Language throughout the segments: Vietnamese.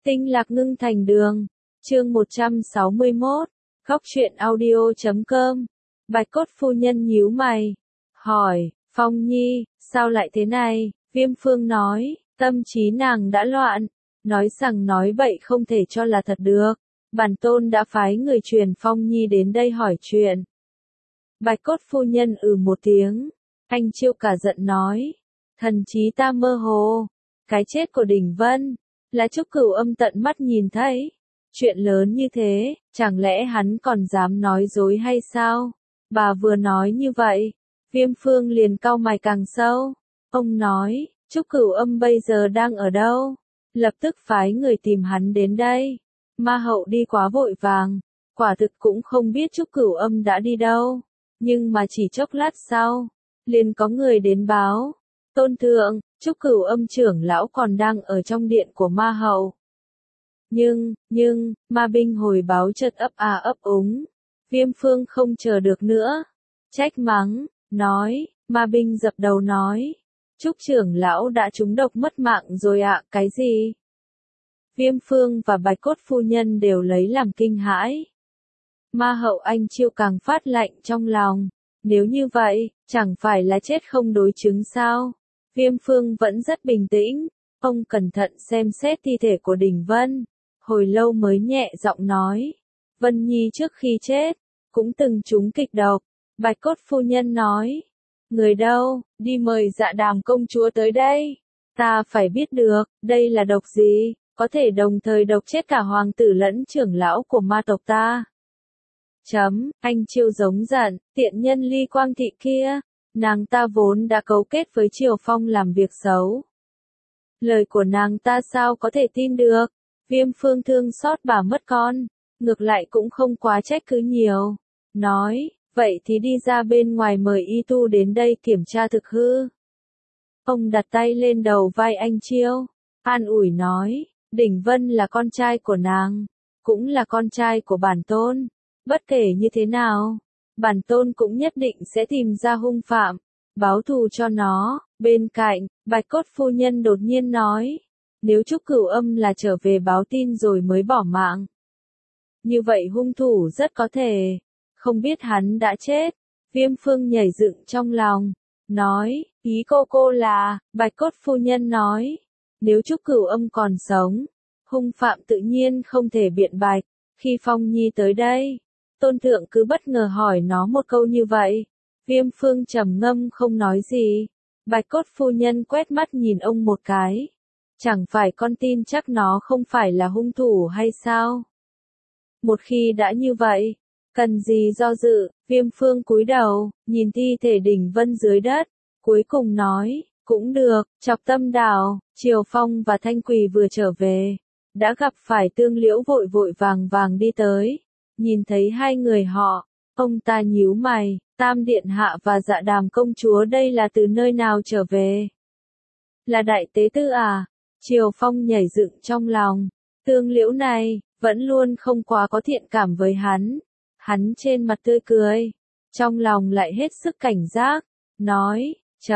Tinh lạc ngưng thành đường. Chương 161. Khóc truyện audio.com. Bạch cốt phu nhân nhíu mày. Hỏi, Phong Nhi, sao lại thế này? Viêm Phương nói, tâm trí nàng đã loạn. Nói rằng nói bậy không thể cho là thật được. Bản tôn đã phái người truyền Phong Nhi đến đây hỏi chuyện. Bạch cốt phu nhân một tiếng. Anh Chiêu cả giận nói. Thần trí ta mơ hồ. Cái chết của Đình Vân là Trúc Cửu Âm tận mắt nhìn thấy. Chuyện lớn như thế, chẳng lẽ hắn còn dám nói dối hay sao? Bà vừa nói như vậy, Viêm Phương liền cau mày càng sâu. Ông nói, Trúc Cửu Âm bây giờ đang ở đâu? Lập tức phái người tìm hắn đến đây. Ma hậu đi quá vội vàng, quả thực cũng không biết Trúc Cửu Âm đã đi đâu. Nhưng mà chỉ chốc lát sau, liền có người đến báo. Tôn thượng, Trúc Cửu Âm trưởng lão còn đang ở trong điện của ma hậu. Nhưng, ma binh hồi báo chợt ấp úng. Viêm Phương không chờ được nữa. Trách mắng, nói, ma binh dập đầu nói. Trúc trưởng lão đã trúng độc mất mạng rồi ạ, cái gì? Viêm Phương và Bạch cốt phu nhân đều lấy làm kinh hãi. Ma hậu Anh Chiêu càng phát lạnh trong lòng. Nếu như vậy, chẳng phải là chết không đối chứng sao? Viêm Phương vẫn rất bình tĩnh. Ông cẩn thận xem xét thi thể của Đình Vân. Hồi lâu mới nhẹ giọng nói. Vân Nhi trước khi chết, cũng từng trúng kịch độc. Bạch cốt phu nhân nói. Người đâu, đi mời Dạ Đàm công chúa tới đây. Ta phải biết được, đây là độc gì, có thể đồng thời độc chết cả hoàng tử lẫn trưởng lão của ma tộc ta. Anh Chiêu giống giận, tiện nhân Ly Quang Thị kia, nàng ta vốn đã cấu kết với Triều Phong làm việc xấu. Lời của nàng ta sao có thể tin được? Viêm Phương thương xót bà mất con, ngược lại cũng không quá trách cứ nhiều. Nói, vậy thì đi ra bên ngoài mời y tu đến đây kiểm tra thực hư. Ông đặt tay lên đầu vai anh Chiêu, an ủi nói, Đình Vân là con trai của nàng, cũng là con trai của bản tôn. Bất kể như thế nào, bản tôn cũng nhất định sẽ tìm ra hung phạm, báo thù cho nó. Bên cạnh, Bạch cốt phu nhân đột nhiên nói, nếu Trúc Cửu Âm là trở về báo tin rồi mới bỏ mạng. Như vậy hung thủ rất có thể, không biết hắn đã chết. Viêm Phương nhảy dựng trong lòng, nói, ý cô là, Bạch cốt phu nhân nói, nếu Trúc Cửu Âm còn sống, hung phạm tự nhiên không thể biện bạch. Khi Phong Nhi tới đây, Tôn thượng cứ bất ngờ hỏi nó một câu như vậy. Viêm Phương trầm ngâm không nói gì. Bạch cốt phu nhân quét mắt nhìn ông một cái. Chẳng phải con tin chắc nó không phải là hung thủ hay sao? Một khi đã như vậy, cần gì do dự? Viêm Phương cúi đầu, nhìn thi thể Đình Vân dưới đất, cuối cùng nói, cũng được. Chọc Tâm Đảo, Triều Phong và Thanh Quỳ vừa trở về, đã gặp phải Tương Liễu vội vội vàng đi tới. Nhìn thấy hai người họ, ông ta nhíu mày, Tam Điện Hạ và Dạ Đàm công chúa đây là từ nơi nào trở về? Là đại tế tư à? Triều Phong nhảy dựng trong lòng, Tương Liễu này, vẫn luôn không quá có thiện cảm với hắn. Hắn trên mặt tươi cười, trong lòng lại hết sức cảnh giác, nói,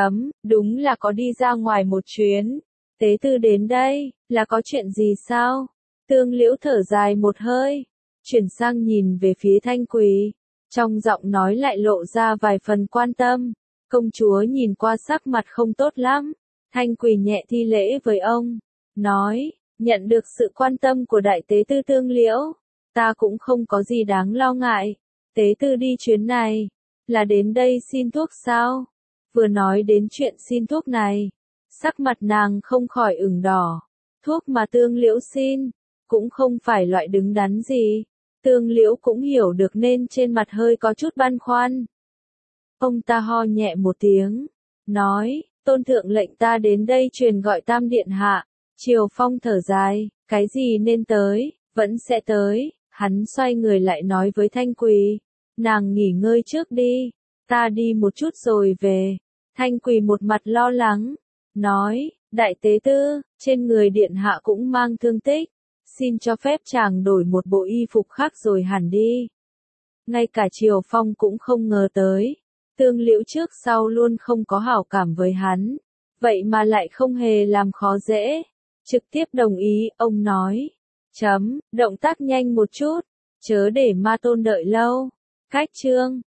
đúng là có đi ra ngoài một chuyến. Tế tư đến đây, là có chuyện gì sao? Tương Liễu thở dài một hơi, chuyển sang nhìn về phía Thanh Quỳ, trong giọng nói lại lộ ra vài phần quan tâm. Công chúa nhìn qua sắc mặt không tốt lắm. Thanh Quỳ nhẹ thi lễ với ông, nói, nhận được sự quan tâm của đại tế tư Tương Liễu, ta cũng không có gì đáng lo ngại. Tế tư đi chuyến này, là đến đây xin thuốc sao? Vừa nói đến chuyện xin thuốc này, sắc mặt nàng không khỏi ửng đỏ. Thuốc mà Tương Liễu xin, cũng không phải loại đứng đắn gì. Tương Liễu cũng hiểu được nên trên mặt hơi có chút băn khoăn. Ông ta ho nhẹ một tiếng, nói, Tôn thượng lệnh ta đến đây truyền gọi Tam Điện Hạ. Triều Phong thở dài, cái gì nên tới, vẫn sẽ tới. Hắn xoay người lại nói với Thanh Quỳ, nàng nghỉ ngơi trước đi, ta đi một chút rồi về. Thanh Quỳ một mặt lo lắng, nói, đại tế tư, trên người Điện Hạ cũng mang thương tích. Xin cho phép chàng đổi một bộ y phục khác rồi hẳn đi. Ngay cả Triều Phong cũng không ngờ tới. Tương Liễu trước sau luôn không có hảo cảm với hắn. Vậy mà lại không hề làm khó dễ. Trực tiếp đồng ý, ông nói, Chấm, động tác nhanh một chút, chớ để Ma Tôn đợi lâu. Cách chương